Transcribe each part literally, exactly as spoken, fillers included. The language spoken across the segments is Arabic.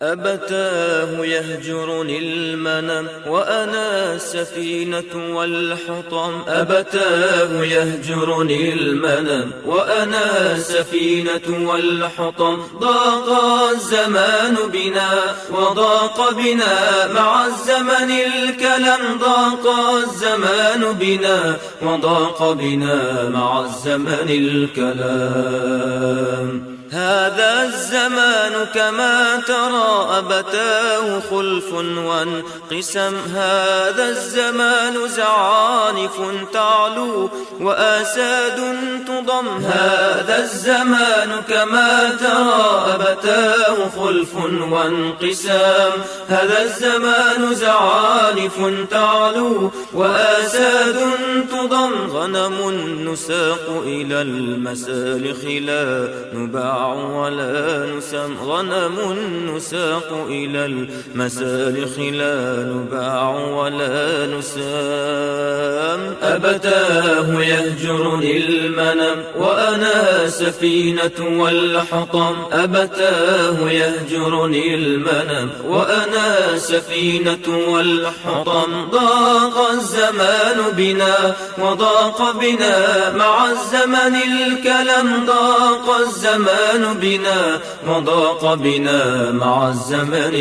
أبتاه يهجرني المنام وأنا السفينة والحطام. أبتاه يهجرني المنام وأنا السفينة والحطام. ضاق الزمان بنا وضاق بنا مع الزمن الكلام. ضاق الزمان بنا وضاق بنا مع الزمن الكلام. هذا الزمان كما ترى أبتاه خلف وانقسم. هذا الزمان زعانف تعلو وآساد تضم. هذا الزمان كما ترى أبتاه خلف وانقسام. هذا الزمان زعانف تعلو وآساد تضم. غنم نساق إلى المسالخ لا نباع ولا نسم. غنم نساق إلى المسالخ لا نباع ولا نسام. أبتاه يهجرني المنام وأنا سفينة والحطام. أبتاه يهجرني المنام وأنا سفينة والحطام. ضاق الزمان بنا وضاق بنا مع الزمن الكلام. ضاق الزمان بنا وضاق بنا مع الزمن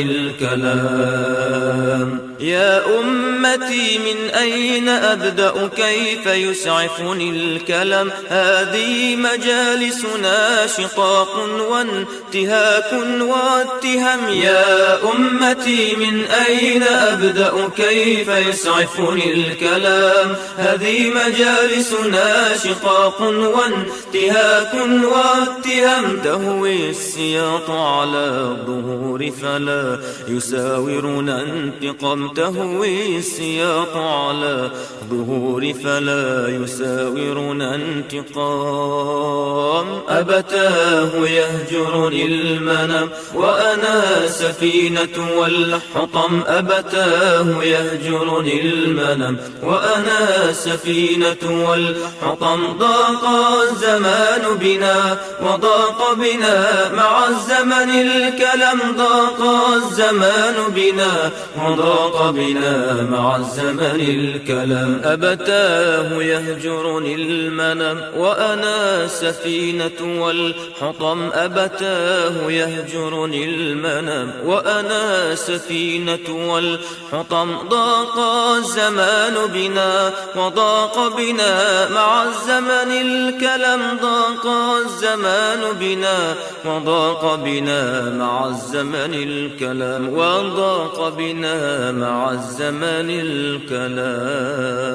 الكلام. يا أمتي من أين أبدأ كيف يسعفني الكلام. هذه مجالسنا شقاق وانتهاك واتهام. يا أمتي من أين أبدأ كيف يسعفني الكلام. هذه مجالسنا شقاق وانتهاك واتهام. تهوي السياط على الظهور فلا يساورنا انتقام. تهوي السياط على الظهور فلا يساورنا انتقام. أبتاه يهجرني المنام وأنا سفينة والحطام. أبتاه يهجرني المنام وأنا سفينة والحطام. ضاق الزمان بنا وضاق بنا مع الزمن الكلام. ضاق الزمان بنا وضاق بنا مع الزمن الكلام. أبتاه يهجرني المنام وأنا سفينة والحطام. أبتاه يهجرني المنام وأنا سفينة والحطام. ضاق الزمان بنا وضاق بنا مع الزمن الكلام. ضاق الزمان بنا وضاق بنا مع الزمن الكلام. وضاق بنا مع الزمن الكلام.